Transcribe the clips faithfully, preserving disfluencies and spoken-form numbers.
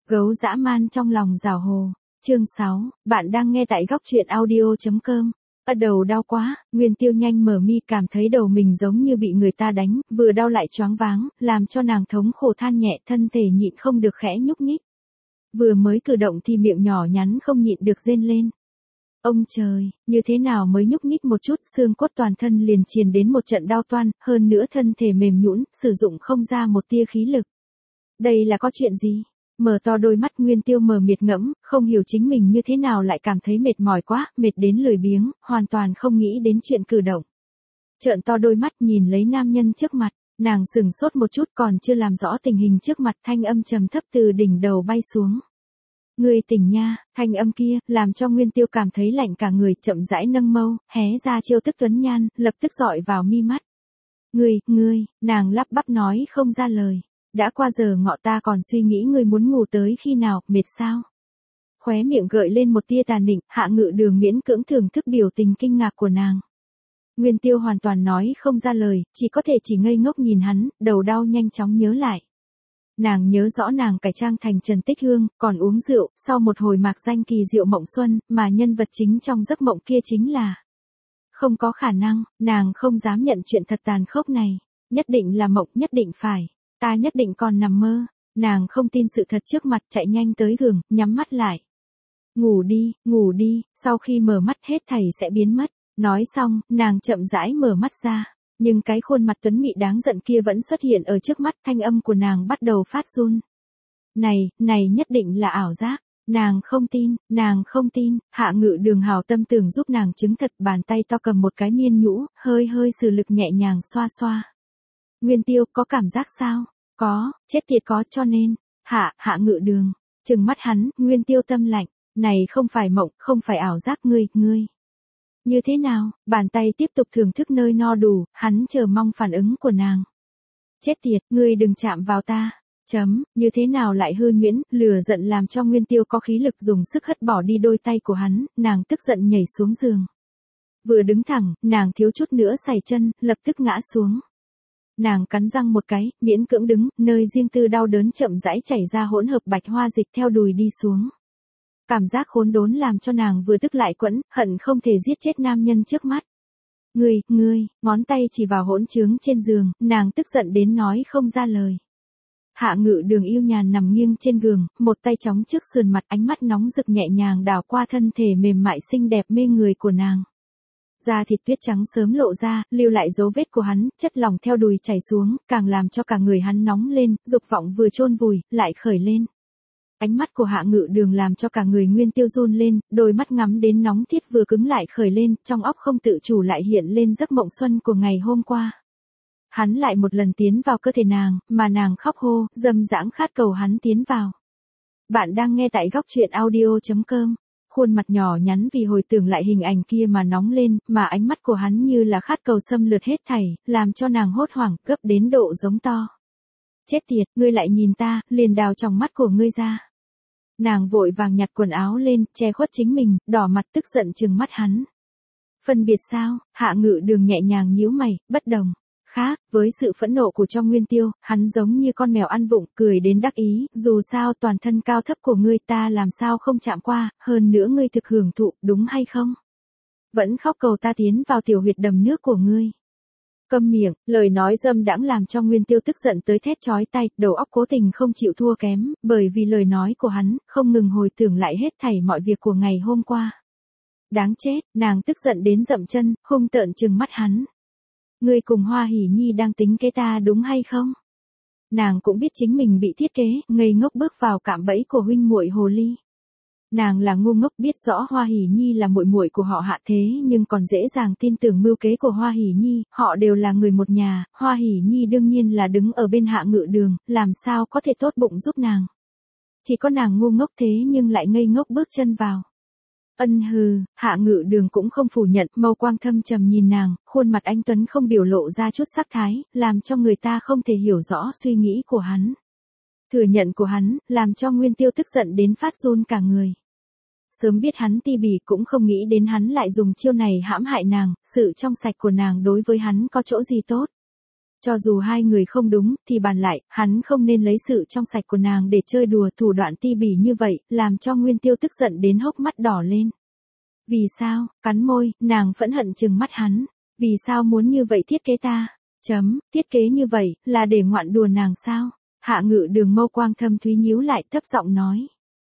Gấu dã man trong lòng rào hồ. Chương sáu, bạn đang nghe tại góc truyện audio.com. Bắt đầu đau quá, Nguyên Tiêu nhanh mở mi cảm thấy đầu mình giống như bị người ta đánh, vừa đau lại choáng váng, làm cho nàng thống khổ than nhẹ, thân thể nhịn không được khẽ nhúc nhích. Vừa mới cử động thì miệng nhỏ nhắn không nhịn được rên lên. Ông trời, như thế nào mới nhúc nhích một chút, xương cốt toàn thân liền truyền đến một trận đau toan, hơn nữa thân thể mềm nhũn, sử dụng không ra một tia khí lực. Đây là có chuyện gì? Mở to đôi mắt, Nguyên Tiêu mờ mịt ngẫm, không hiểu chính mình như thế nào lại cảm thấy mệt mỏi quá, mệt đến lười biếng, hoàn toàn không nghĩ đến chuyện cử động. Trợn to đôi mắt nhìn lấy nam nhân trước mặt, nàng sững sốt một chút, còn chưa làm rõ tình hình trước mặt, thanh âm trầm thấp từ đỉnh đầu bay xuống. Ngươi tỉnh nha, thanh âm kia, làm cho Nguyên Tiêu cảm thấy lạnh cả người, chậm rãi nâng mâu, hé ra chiêu thức tuấn nhan, lập tức dọi vào mi mắt. Ngươi, ngươi, nàng lắp bắp nói không ra lời. Đã qua giờ ngọ ta còn suy nghĩ ngươi muốn ngủ tới khi nào, mệt sao? Khóe miệng gợi lên một tia tà nịnh, Hạ Ngự Đường miễn cưỡng thưởng thức biểu tình kinh ngạc của nàng. Nguyên Tiêu hoàn toàn nói không ra lời, chỉ có thể chỉ ngây ngốc nhìn hắn, đầu đau nhanh chóng nhớ lại. Nàng nhớ rõ nàng cải trang thành Trần Tích Hương, còn uống rượu, sau một hồi mạc danh kỳ diệu mộng xuân, mà nhân vật chính trong giấc mộng kia chính là... Không có khả năng, nàng không dám nhận chuyện thật tàn khốc này. Nhất định là mộng, nhất định phải. Ta nhất định còn nằm mơ. Nàng không tin sự thật trước mặt, chạy nhanh tới giường, nhắm mắt lại. Ngủ đi, ngủ đi, sau khi mở mắt hết thảy sẽ biến mất. Nói xong, nàng chậm rãi mở mắt ra. Nhưng cái khuôn mặt tuấn mỹ đáng giận kia vẫn xuất hiện ở trước mắt, thanh âm của nàng bắt đầu phát run. Này, này nhất định là ảo giác. Nàng không tin, nàng không tin, Hạ Ngự Đường hào tâm tưởng giúp nàng chứng thật, bàn tay to cầm một cái miên nhũ, hơi hơi sử lực nhẹ nhàng xoa xoa. Nguyên Tiêu, có cảm giác sao? Có, chết tiệt có, cho nên, Hạ, Hạ Ngự Đường, trừng mắt hắn, Nguyên Tiêu tâm lạnh, này không phải mộng, không phải ảo giác, ngươi, ngươi. Như thế nào? Bàn tay tiếp tục thưởng thức nơi no đủ, hắn chờ mong phản ứng của nàng. Chết tiệt, ngươi đừng chạm vào ta. Chấm, như thế nào lại hư nhuyễn, lửa giận làm cho Nguyên Tiêu có khí lực dùng sức hất bỏ đi đôi tay của hắn, nàng tức giận nhảy xuống giường. Vừa đứng thẳng, nàng thiếu chút nữa sảy chân, lập tức ngã xuống. Nàng cắn răng một cái, miễn cưỡng đứng, nơi riêng tư đau đớn chậm rãi chảy ra hỗn hợp bạch hoa dịch theo đùi đi xuống. Cảm giác khốn đốn làm cho nàng vừa tức lại quẫn, hận không thể giết chết nam nhân trước mắt. Ngươi, ngươi, ngón tay chỉ vào hỗn trướng trên giường, nàng tức giận đến nói không ra lời. Hạ Ngự Đường yêu nhàn nằm nghiêng trên giường, một tay chống trước sườn mặt, ánh mắt nóng rực nhẹ nhàng đảo qua thân thể mềm mại xinh đẹp mê người của nàng. Da thịt tuyết trắng sớm lộ ra, lưu lại dấu vết của hắn, chất lỏng theo đùi chảy xuống, càng làm cho cả người hắn nóng lên, dục vọng vừa chôn vùi, lại khởi lên. Ánh mắt của Hạ Ngự Đường làm cho cả người Nguyên Tiêu run lên, đôi mắt ngắm đến nóng thiết vừa cứng lại khởi lên, trong óc không tự chủ lại hiện lên giấc mộng xuân của ngày hôm qua. Hắn lại một lần tiến vào cơ thể nàng, mà nàng khóc hô, dâm dãng khát cầu hắn tiến vào. Bạn đang nghe tại góc truyện audio.com. Khuôn mặt nhỏ nhắn vì hồi tưởng lại hình ảnh kia mà nóng lên, mà ánh mắt của hắn như là khát cầu xâm lược hết thảy, làm cho nàng hốt hoảng, gấp đến độ giống to. Chết tiệt, ngươi lại nhìn ta, liền đào tròng mắt của ngươi ra. Nàng vội vàng nhặt quần áo lên, che khuất chính mình, đỏ mặt tức giận trừng mắt hắn. Phân biệt sao? Hạ Ngự Đường nhẹ nhàng nhíu mày, bất đồng. Khác, với sự phẫn nộ của trong Nguyên Tiêu, hắn giống như con mèo ăn vụng, cười đến đắc ý, dù sao toàn thân cao thấp của ngươi ta làm sao không chạm qua, hơn nữa ngươi thực hưởng thụ, đúng hay không? Vẫn khóc cầu ta tiến vào tiểu huyệt đầm nước của ngươi. Câm miệng, lời nói dâm đãng làm cho Nguyên Tiêu tức giận tới thét chói tai, đầu óc cố tình không chịu thua kém, bởi vì lời nói của hắn, không ngừng hồi tưởng lại hết thảy mọi việc của ngày hôm qua. Đáng chết, nàng tức giận đến dậm chân, hung tợn trừng mắt hắn. Ngươi cùng Hoa Hỷ Nhi đang tính kế ta đúng hay không? Nàng cũng biết chính mình bị thiết kế, ngây ngốc bước vào cạm bẫy của huynh muội hồ ly. Nàng là ngu ngốc biết rõ Hoa Hỷ Nhi là muội muội của họ Hạ thế nhưng còn dễ dàng tin tưởng mưu kế của Hoa Hỷ Nhi, họ đều là người một nhà, Hoa Hỷ Nhi đương nhiên là đứng ở bên Hạ Ngự Đường, làm sao có thể tốt bụng giúp nàng. Chỉ có nàng ngu ngốc thế nhưng lại ngây ngốc bước chân vào. Ân hừ, Hạ Ngự Đường cũng không phủ nhận, mâu quang thâm trầm nhìn nàng, khuôn mặt anh tuấn không biểu lộ ra chút sắc thái, làm cho người ta không thể hiểu rõ suy nghĩ của hắn. Thừa nhận của hắn, làm cho Nguyên Tiêu tức giận đến phát run cả người. Sớm biết hắn ti bỉ cũng không nghĩ đến hắn lại dùng chiêu này hãm hại nàng, sự trong sạch của nàng đối với hắn có chỗ gì tốt. Cho dù hai người không đúng, thì bàn lại, hắn không nên lấy sự trong sạch của nàng để chơi đùa thủ đoạn ti bỉ như vậy, làm cho Nguyên Tiêu tức giận đến hốc mắt đỏ lên. Vì sao, cắn môi, nàng phẫn hận trừng mắt hắn. Vì sao muốn như vậy thiết kế ta? Chấm, thiết kế như vậy, là để ngoạn đùa nàng sao? Hạ Ngự Đường mâu quang thâm thúy nhíu lại thấp giọng nói.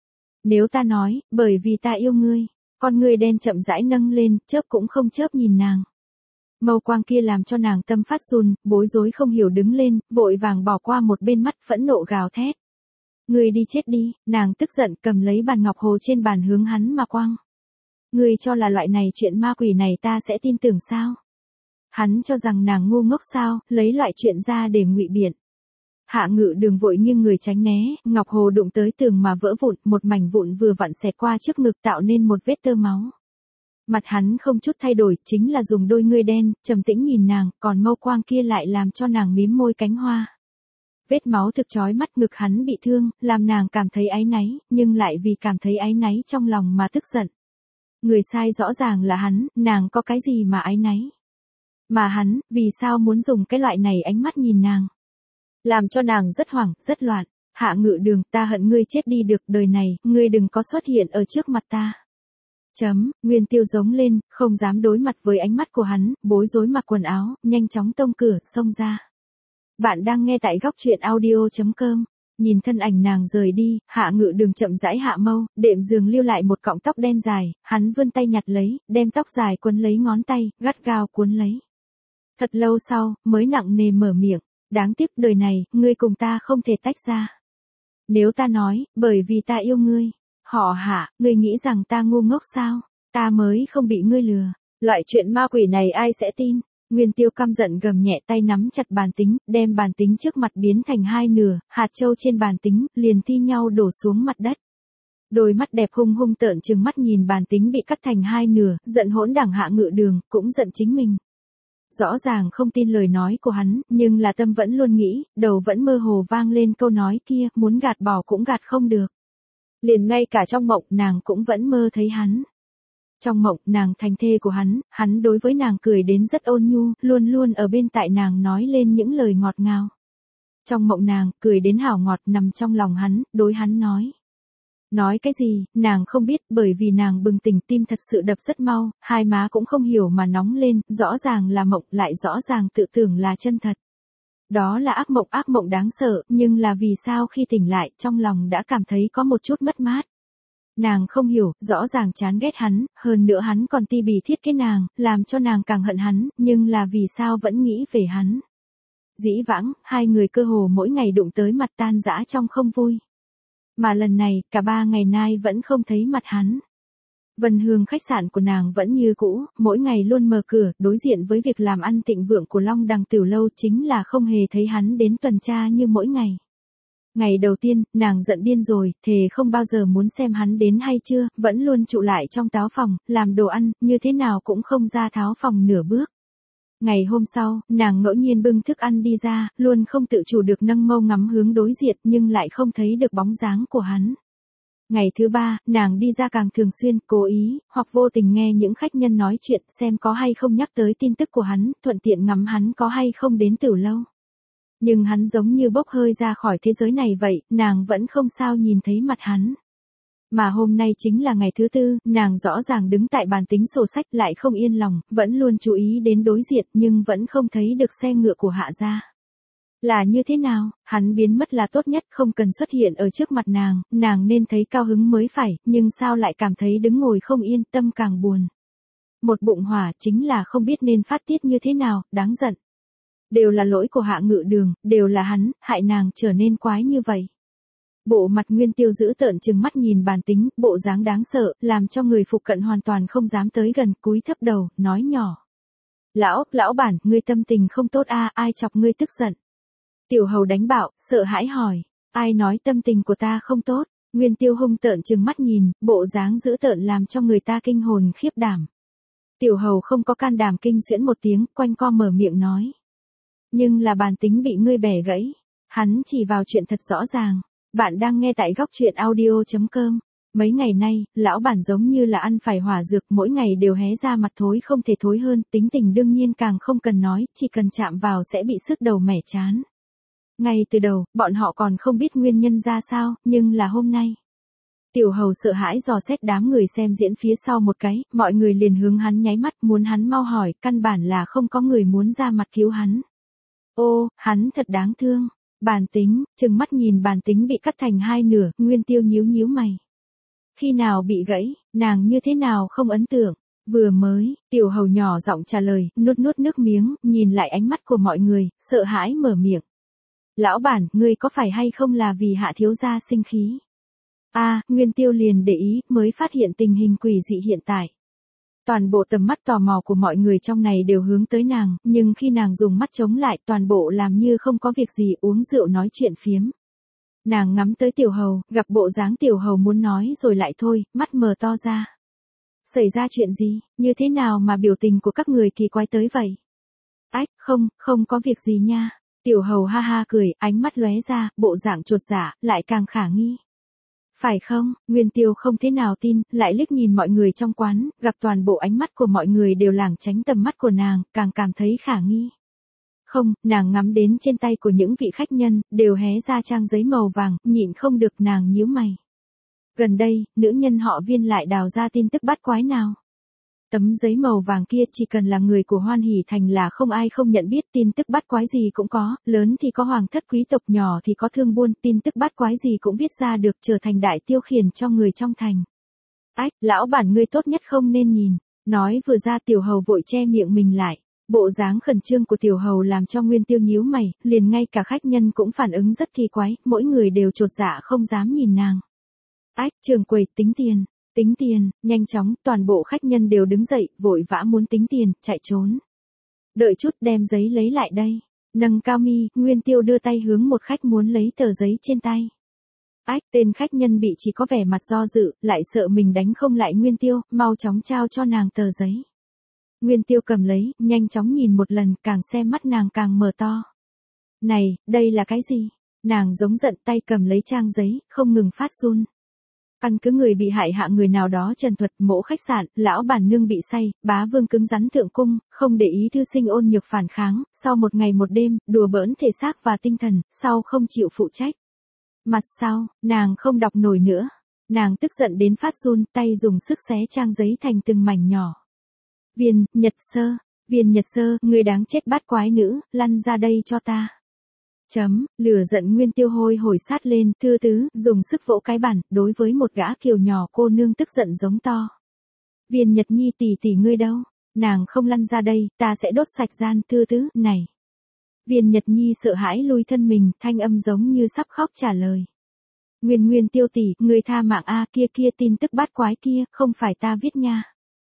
Nếu ta nói, bởi vì ta yêu ngươi, con ngươi đen chậm rãi nâng lên, chớp cũng không chớp nhìn nàng. Mâu quang kia làm cho nàng tâm phát run, bối rối không hiểu đứng lên, vội vàng bỏ qua một bên mắt phẫn nộ gào thét. Ngươi đi chết đi, nàng tức giận cầm lấy bàn ngọc hồ trên bàn hướng hắn mà quăng. Ngươi cho là loại này chuyện ma quỷ này ta sẽ tin tưởng sao? Hắn cho rằng nàng ngu ngốc sao, lấy loại chuyện ra để ngụy biện. Hạ Ngự Đường vội nghiêng người tránh né, ngọc hồ đụng tới tường mà vỡ vụn, một mảnh vụn vừa vặn xẹt qua trước ngực tạo nên một vết tơ máu. Mặt hắn không chút thay đổi, chính là dùng đôi ngươi đen, trầm tĩnh nhìn nàng, còn mâu quang kia lại làm cho nàng mím môi cánh hoa. Vết máu thực chói mắt, ngực hắn bị thương, làm nàng cảm thấy áy náy, nhưng lại vì cảm thấy áy náy trong lòng mà tức giận. Người sai rõ ràng là hắn, nàng có cái gì mà áy náy. Mà hắn, vì sao muốn dùng cái loại này ánh mắt nhìn nàng. Làm cho nàng rất hoảng, rất loạn. Hạ Ngự Đường, ta hận ngươi chết đi được, đời này, ngươi đừng có xuất hiện ở trước mặt ta. Chấm, Nguyên Tiêu giống lên, không dám đối mặt với ánh mắt của hắn, bối rối mặc quần áo, nhanh chóng tông cửa, xông ra. Bạn đang nghe tại góc truyện audio chấm com. Nhìn thân ảnh nàng rời đi, Hạ Ngự Đường chậm rãi hạ mâu, đệm giường lưu lại một cọng tóc đen dài, hắn vươn tay nhặt lấy, đem tóc dài quấn lấy ngón tay, gắt gao cuốn lấy. Thật lâu sau, mới nặng nề mở miệng, đáng tiếc đời này, ngươi cùng ta không thể tách ra. Nếu ta nói, bởi vì ta yêu ngươi, họ Hạ, ngươi nghĩ rằng ta ngu ngốc sao, ta mới không bị ngươi lừa, loại chuyện ma quỷ này ai sẽ tin. Nguyên Tiêu căm giận gầm nhẹ tay nắm chặt bàn tính, đem bàn tính trước mặt biến thành hai nửa, hạt châu trên bàn tính, liền thi nhau đổ xuống mặt đất. Đôi mắt đẹp hung hung tợn trừng mắt nhìn bàn tính bị cắt thành hai nửa, giận hỗn đảng Hạ Ngự Đường, cũng giận chính mình. Rõ ràng không tin lời nói của hắn, nhưng là tâm vẫn luôn nghĩ, đầu vẫn mơ hồ vang lên câu nói kia, muốn gạt bỏ cũng gạt không được. Liền ngay cả trong mộng nàng cũng vẫn mơ thấy hắn. Trong mộng nàng thành thê của hắn, hắn đối với nàng cười đến rất ôn nhu, luôn luôn ở bên tại nàng nói lên những lời ngọt ngào. Trong mộng nàng, cười đến hảo ngọt nằm trong lòng hắn, đối hắn nói. Nói cái gì, nàng không biết, bởi vì nàng bừng tỉnh tim thật sự đập rất mau, hai má cũng không hiểu mà nóng lên, rõ ràng là mộng, lại rõ ràng tự tưởng là chân thật. Đó là ác mộng, ác mộng đáng sợ, nhưng là vì sao khi tỉnh lại, trong lòng đã cảm thấy có một chút mất mát. Nàng không hiểu, rõ ràng chán ghét hắn, hơn nữa hắn còn ti bỉ thiết kế nàng, làm cho nàng càng hận hắn, nhưng là vì sao vẫn nghĩ về hắn. Dĩ vãng, hai người cơ hồ mỗi ngày đụng tới mặt tan rã trong không vui. Mà lần này, cả ba ngày nay vẫn không thấy mặt hắn. Vân Hương khách sạn của nàng vẫn như cũ, mỗi ngày luôn mở cửa, đối diện với việc làm ăn thịnh vượng của Long Đằng Tiểu Lâu chính là không hề thấy hắn đến tuần tra như mỗi ngày. Ngày đầu tiên, nàng giận điên rồi, thề không bao giờ muốn xem hắn đến hay chưa, vẫn luôn trụ lại trong táo phòng, làm đồ ăn, như thế nào cũng không ra tháo phòng nửa bước. Ngày hôm sau, nàng ngẫu nhiên bưng thức ăn đi ra, luôn không tự chủ được nâng mâu ngắm hướng đối diện nhưng lại không thấy được bóng dáng của hắn. Ngày thứ ba, nàng đi ra càng thường xuyên, cố ý, hoặc vô tình nghe những khách nhân nói chuyện xem có hay không nhắc tới tin tức của hắn, thuận tiện ngắm hắn có hay không đến Tiểu Lâu. Nhưng hắn giống như bốc hơi ra khỏi thế giới này vậy, nàng vẫn không sao nhìn thấy mặt hắn. Mà hôm nay chính là ngày thứ tư, nàng rõ ràng đứng tại bàn tính sổ sách lại không yên lòng, vẫn luôn chú ý đến đối diện nhưng vẫn không thấy được xe ngựa của Hạ gia. Là như thế nào, hắn biến mất là tốt nhất, không cần xuất hiện ở trước mặt nàng, nàng nên thấy cao hứng mới phải, nhưng sao lại cảm thấy đứng ngồi không yên, tâm càng buồn. Một bụng hỏa chính là không biết nên phát tiết như thế nào, đáng giận. Đều là lỗi của Hạ Ngự Đường, đều là hắn, hại nàng trở nên quái như vậy. Bộ mặt Nguyên Tiêu giữ tợn trừng mắt nhìn bàn tính, bộ dáng đáng sợ, làm cho người phụ cận hoàn toàn không dám tới gần, cúi thấp đầu, nói nhỏ. Lão, lão bản, ngươi tâm tình không tốt a, à, ai chọc ngươi tức giận? Tiểu hầu đánh bạo, sợ hãi hỏi, ai nói tâm tình của ta không tốt? Nguyên Tiêu hung tợn trừng mắt nhìn, bộ dáng giữ tợn làm cho người ta kinh hồn khiếp đảm. Tiểu hầu không có can đảm kinh xuyễn một tiếng, quanh co mở miệng nói. Nhưng là bàn tính bị ngươi bẻ gãy. Hắn chỉ vào chuyện thật rõ ràng. Bạn đang nghe tại góc truyện audio chấm com. Mấy ngày nay, lão bản giống như là ăn phải hỏa dược, mỗi ngày đều hé ra mặt thối không thể thối hơn, tính tình đương nhiên càng không cần nói, chỉ cần chạm vào sẽ bị sứt đầu mẻ chán. Ngay từ đầu, bọn họ còn không biết nguyên nhân ra sao, nhưng là hôm nay. Tiểu hầu sợ hãi dò xét đám người xem diễn phía sau một cái, mọi người liền hướng hắn nháy mắt muốn hắn mau hỏi, căn bản là không có người muốn ra mặt cứu hắn. Ô, hắn thật đáng thương. Bàn tính, chừng mắt nhìn bàn tính bị cắt thành hai nửa, Nguyên Tiêu nhíu nhíu mày. Khi nào bị gãy, nàng như thế nào không ấn tượng. Vừa mới, tiểu hầu nhỏ giọng trả lời, nuốt nuốt nước miếng, nhìn lại ánh mắt của mọi người, sợ hãi mở miệng. Lão bản, ngươi có phải hay không là vì Hạ thiếu gia sinh khí? A, à, Nguyên Tiêu liền để ý, mới phát hiện tình hình quỷ dị hiện tại. Toàn bộ tầm mắt tò mò của mọi người trong này đều hướng tới nàng, nhưng khi nàng dùng mắt chống lại, toàn bộ làm như không có việc gì, uống rượu nói chuyện phiếm. Nàng ngắm tới tiểu hầu, gặp bộ dáng tiểu hầu muốn nói rồi lại thôi, mắt mờ to ra. Xảy ra chuyện gì, như thế nào mà biểu tình của các người kỳ quái tới vậy? Ách, không, không có việc gì nha. Tiểu hầu ha ha cười, ánh mắt lóe ra, bộ dạng chột dạ, lại càng khả nghi. Phải không, Nguyên Tiêu không thế nào tin, lại liếc nhìn mọi người trong quán, gặp toàn bộ ánh mắt của mọi người đều lảng tránh tầm mắt của nàng, càng cảm thấy khả nghi. Không, nàng ngắm đến trên tay của những vị khách nhân, đều hé ra trang giấy màu vàng, nhịn không được nàng nhíu mày. Gần đây, nữ nhân họ Viên lại đào ra tin tức bắt quái nào? Tấm giấy màu vàng kia chỉ cần là người của Hoan Hỷ Thành là không ai không nhận biết, tin tức bắt quái gì cũng có, lớn thì có hoàng thất quý tộc, nhỏ thì có thương buôn, tin tức bắt quái gì cũng viết ra được, trở thành đại tiêu khiển cho người trong thành. Ách, lão bản ngươi tốt nhất không nên nhìn. Nói vừa ra tiểu hầu vội che miệng mình lại. Bộ dáng khẩn trương của tiểu hầu làm cho Nguyên Tiêu nhíu mày, liền ngay cả khách nhân cũng phản ứng rất kỳ quái, mỗi người đều chột dạ không dám nhìn nàng. Ách, trường quầy, tính tiền. Tính tiền, nhanh chóng, toàn bộ khách nhân đều đứng dậy, vội vã muốn tính tiền, chạy trốn. Đợi chút, đem giấy lấy lại đây. Nâng cao mi, Nguyên Tiêu đưa tay hướng một khách muốn lấy tờ giấy trên tay. Ách, tên khách nhân bị chỉ có vẻ mặt do dự, lại sợ mình đánh không lại Nguyên Tiêu, mau chóng trao cho nàng tờ giấy. Nguyên Tiêu cầm lấy, nhanh chóng nhìn một lần, càng xem mắt nàng càng mở to. Này, đây là cái gì? Nàng giống giận, tay cầm lấy trang giấy, không ngừng phát run. Căn cứ người bị hại hạ người nào đó trần thuật, mỗ khách sạn, lão bản nương bị say, bá vương cứng rắn thượng cung, không để ý thư sinh ôn nhược phản kháng, sau một ngày một đêm, đùa bỡn thể xác và tinh thần, sau không chịu phụ trách. Mặt sau, nàng không đọc nổi nữa. Nàng tức giận đến phát run, tay dùng sức xé trang giấy thành từng mảnh nhỏ. Viên, Nhật Sơ, Viên Nhật Sơ, người đáng chết bát quái nữ, lăn ra đây cho ta. Chấm, lửa giận Nguyên Tiêu hôi hồi sát lên, thư tứ, dùng sức vỗ cái bàn, đối với một gã kiều nhỏ cô nương tức giận giống to. Viên Nhật Nhi tỷ tỷ ngươi đâu? Nàng không lăn ra đây, ta sẽ đốt sạch gian, thư tứ, này. Viên Nhật Nhi sợ hãi lùi thân mình, thanh âm giống như sắp khóc trả lời. Nguyên Nguyên Tiêu tỷ, ngươi tha mạng a, kia kia tin tức bát quái kia, không phải ta viết nha.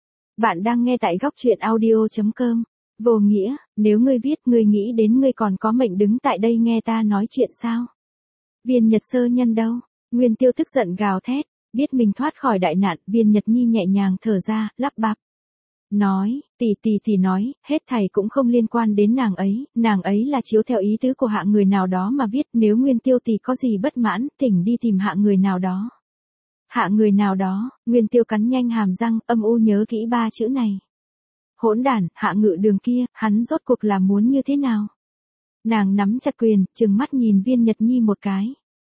Bạn đang nghe tại góc truyện audio chấm com. Vô nghĩa, nếu ngươi viết, ngươi nghĩ đến ngươi còn có mệnh đứng tại đây nghe ta nói chuyện sao? Viên Nhật Sơ nhân đâu? Nguyên Tiêu tức giận gào thét, biết mình thoát khỏi đại nạn, Viên Nhật Nhi nhẹ nhàng thở ra, lắp bắp. Nói, tỷ tỷ tỷ nói, hết thảy cũng không liên quan đến nàng ấy, nàng ấy là chiếu theo ý tứ của hạ người nào đó mà viết, nếu Nguyên Tiêu tỷ có gì bất mãn, thỉnh đi tìm hạ người nào đó. Hạ người nào đó, Nguyên Tiêu cắn nhanh hàm răng, âm u nhớ kỹ ba chữ này. Hỗn đản, Hạ Ngự Đường kia, hắn rốt cuộc là muốn như thế nào? Nàng nắm chặt quyền, trừng mắt nhìn Viên Nhật Nhi một cái.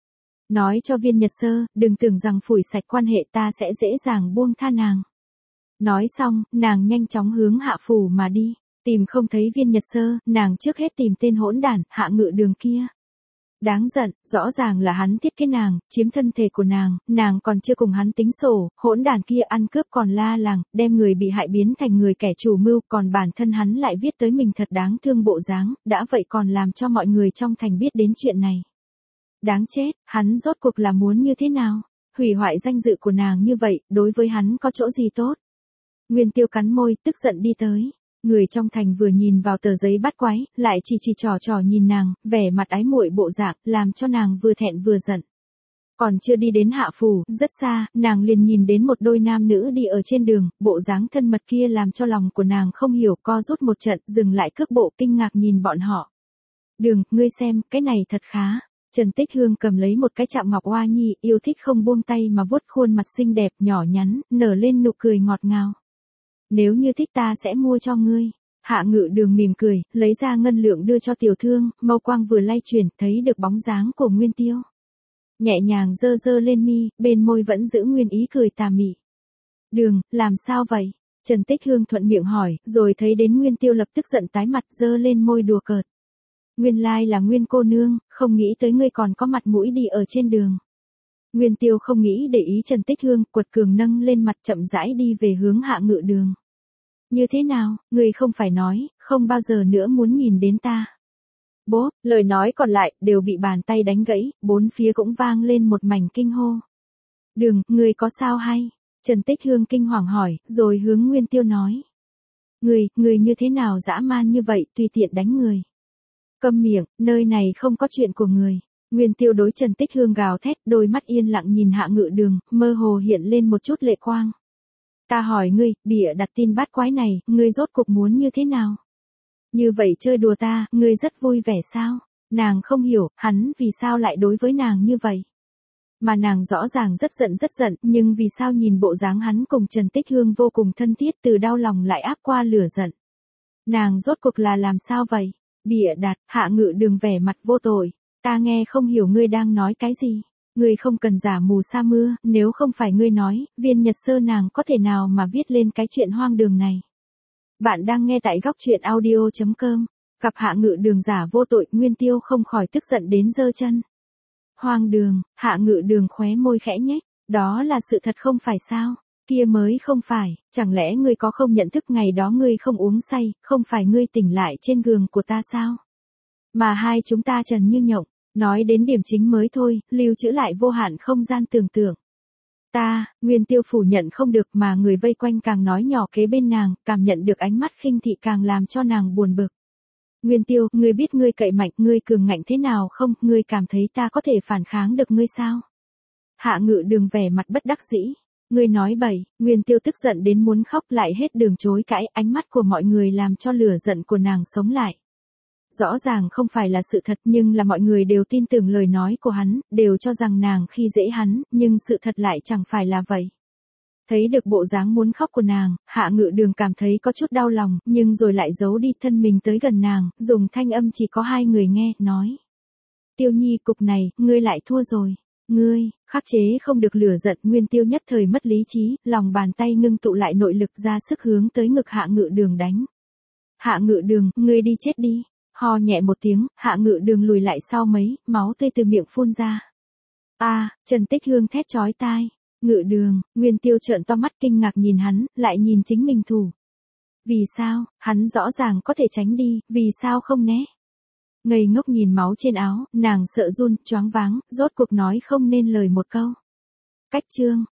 Nói cho Viên Nhật Sơ, đừng tưởng rằng phủi sạch quan hệ ta sẽ dễ dàng buông tha nàng. Nói xong, nàng nhanh chóng hướng Hạ phủ mà đi, tìm không thấy Viên Nhật Sơ, nàng trước hết tìm tên hỗn đản, Hạ Ngự Đường kia. Đáng giận, rõ ràng là hắn thiết kế nàng, chiếm thân thể của nàng, nàng còn chưa cùng hắn tính sổ, hỗn đản kia ăn cướp còn la làng, đem người bị hại biến thành người kẻ chủ mưu, còn bản thân hắn lại viết tới mình thật đáng thương bộ dáng, đã vậy còn làm cho mọi người trong thành biết đến chuyện này. Đáng chết, hắn rốt cuộc là muốn như thế nào? Hủy hoại danh dự của nàng như vậy, đối với hắn có chỗ gì tốt? Nguyên Tiêu cắn môi, tức giận đi tới. Người trong thành vừa nhìn vào tờ giấy bắt quái, lại chỉ chỉ trò trò nhìn nàng, vẻ mặt ái muội bộ dạng, làm cho nàng vừa thẹn vừa giận. Còn chưa đi đến Hạ phủ, rất xa, nàng liền nhìn đến một đôi nam nữ đi ở trên đường, bộ dáng thân mật kia làm cho lòng của nàng không hiểu, co rút một trận, dừng lại cước bộ kinh ngạc nhìn bọn họ. Đường, ngươi xem, cái này thật khá. Trần Tích Hương cầm lấy một cái chạm ngọc oa nhi, yêu thích không buông tay mà vuốt khuôn mặt xinh đẹp nhỏ nhắn, nở lên nụ cười ngọt ngào. Nếu như thích ta sẽ mua cho ngươi. Hạ Ngự Đường mỉm cười, lấy ra ngân lượng đưa cho tiểu thương, mâu quang vừa lay chuyển, thấy được bóng dáng của Nguyên Tiêu. Nhẹ nhàng dơ dơ lên mi, bên môi vẫn giữ nguyên ý cười tà mị. Đường, làm sao vậy? Trần Tích Hương thuận miệng hỏi, rồi thấy đến Nguyên Tiêu lập tức giận tái mặt dơ lên môi đùa cợt. Nguyên lai là Nguyên cô nương, không nghĩ tới ngươi còn có mặt mũi đi ở trên đường. Nguyên Tiêu không nghĩ để ý Trần Tích Hương, quật cường nâng lên mặt chậm rãi đi về hướng Hạ Ngự Đường. Như thế nào, ngươi không phải nói, không bao giờ nữa muốn nhìn đến ta. Bố, lời nói còn lại, đều bị bàn tay đánh gãy, bốn phía cũng vang lên một mảnh kinh hô. Đường, ngươi có sao hay? Trần Tích Hương kinh hoàng hỏi, rồi hướng Nguyên Tiêu nói. Ngươi, ngươi như thế nào dã man như vậy, tùy tiện đánh người. Câm miệng, nơi này không có chuyện của người. Nguyên Tiêu đối Trần Tích Hương gào thét, đôi mắt yên lặng nhìn Hạ Ngự Đường, mơ hồ hiện lên một chút lệ quang. Ta hỏi ngươi, bịa đặt tin bát quái này, ngươi rốt cuộc muốn như thế nào? Như vậy chơi đùa ta, ngươi rất vui vẻ sao? Nàng không hiểu, hắn vì sao lại đối với nàng như vậy? Mà nàng rõ ràng rất giận rất giận, nhưng vì sao nhìn bộ dáng hắn cùng Trần Tích Hương vô cùng thân thiết, từ đau lòng lại áp qua lửa giận. Nàng rốt cuộc là làm sao vậy? Bịa đặt, Hạ Ngự Đường vẻ mặt vô tội. Ta nghe không hiểu ngươi đang nói cái gì. Ngươi không cần giả mù sa mưa, nếu không phải ngươi nói, Viên Nhật Sơ nàng có thể nào mà viết lên cái chuyện hoang đường này. Bạn đang nghe tại góc truyện audio chấm com. Gặp Hạ Ngự Đường giả vô tội, Nguyên Tiêu không khỏi tức giận đến giơ chân. Hoang đường, Hạ Ngự Đường khóe môi khẽ nhếch, đó là sự thật không phải sao? Kia mới không phải, chẳng lẽ ngươi có không nhận thức ngày đó ngươi không uống say, không phải ngươi tỉnh lại trên giường của ta sao? Mà hai chúng ta trần như nhộng, nói đến điểm chính mới thôi, lưu trữ lại vô hạn không gian tưởng tượng. Ta, Nguyên Tiêu phủ nhận không được mà người vây quanh càng nói nhỏ kế bên nàng, cảm nhận được ánh mắt khinh thị càng làm cho nàng buồn bực. Nguyên Tiêu, ngươi biết ngươi cậy mạnh, ngươi cường ngạnh thế nào không, ngươi cảm thấy ta có thể phản kháng được ngươi sao? Hạ Ngự Đường vẻ mặt bất đắc dĩ. Ngươi nói bậy, Nguyên Tiêu tức giận đến muốn khóc lại hết đường chối cãi, ánh mắt của mọi người làm cho lửa giận của nàng sống lại. Rõ ràng không phải là sự thật nhưng là mọi người đều tin tưởng lời nói của hắn, đều cho rằng nàng khi dễ hắn, nhưng sự thật lại chẳng phải là vậy. Thấy được bộ dáng muốn khóc của nàng, Hạ Ngự Đường cảm thấy có chút đau lòng, nhưng rồi lại giấu đi thân mình tới gần nàng, dùng thanh âm chỉ có hai người nghe, nói. Tiêu Nhi, cục này, ngươi lại thua rồi. Ngươi, khắc chế không được lửa giận, Nguyên Tiêu nhất thời mất lý trí, lòng bàn tay ngưng tụ lại nội lực ra sức hướng tới ngực Hạ Ngự Đường đánh. Hạ Ngự Đường, ngươi đi chết đi. Ho nhẹ một tiếng, Hạ Ngự Đường lùi lại sau mấy, máu tươi từ miệng phun ra. A, à, Trần Tích Hương thét chói tai. Ngự Đường, Nguyên Tiêu trợn to mắt kinh ngạc nhìn hắn, lại nhìn chính mình thủ. Vì sao, hắn rõ ràng có thể tránh đi, vì sao không né? Ngây ngốc nhìn máu trên áo, nàng sợ run, choáng váng, rốt cuộc nói không nên lời một câu. Cách chương,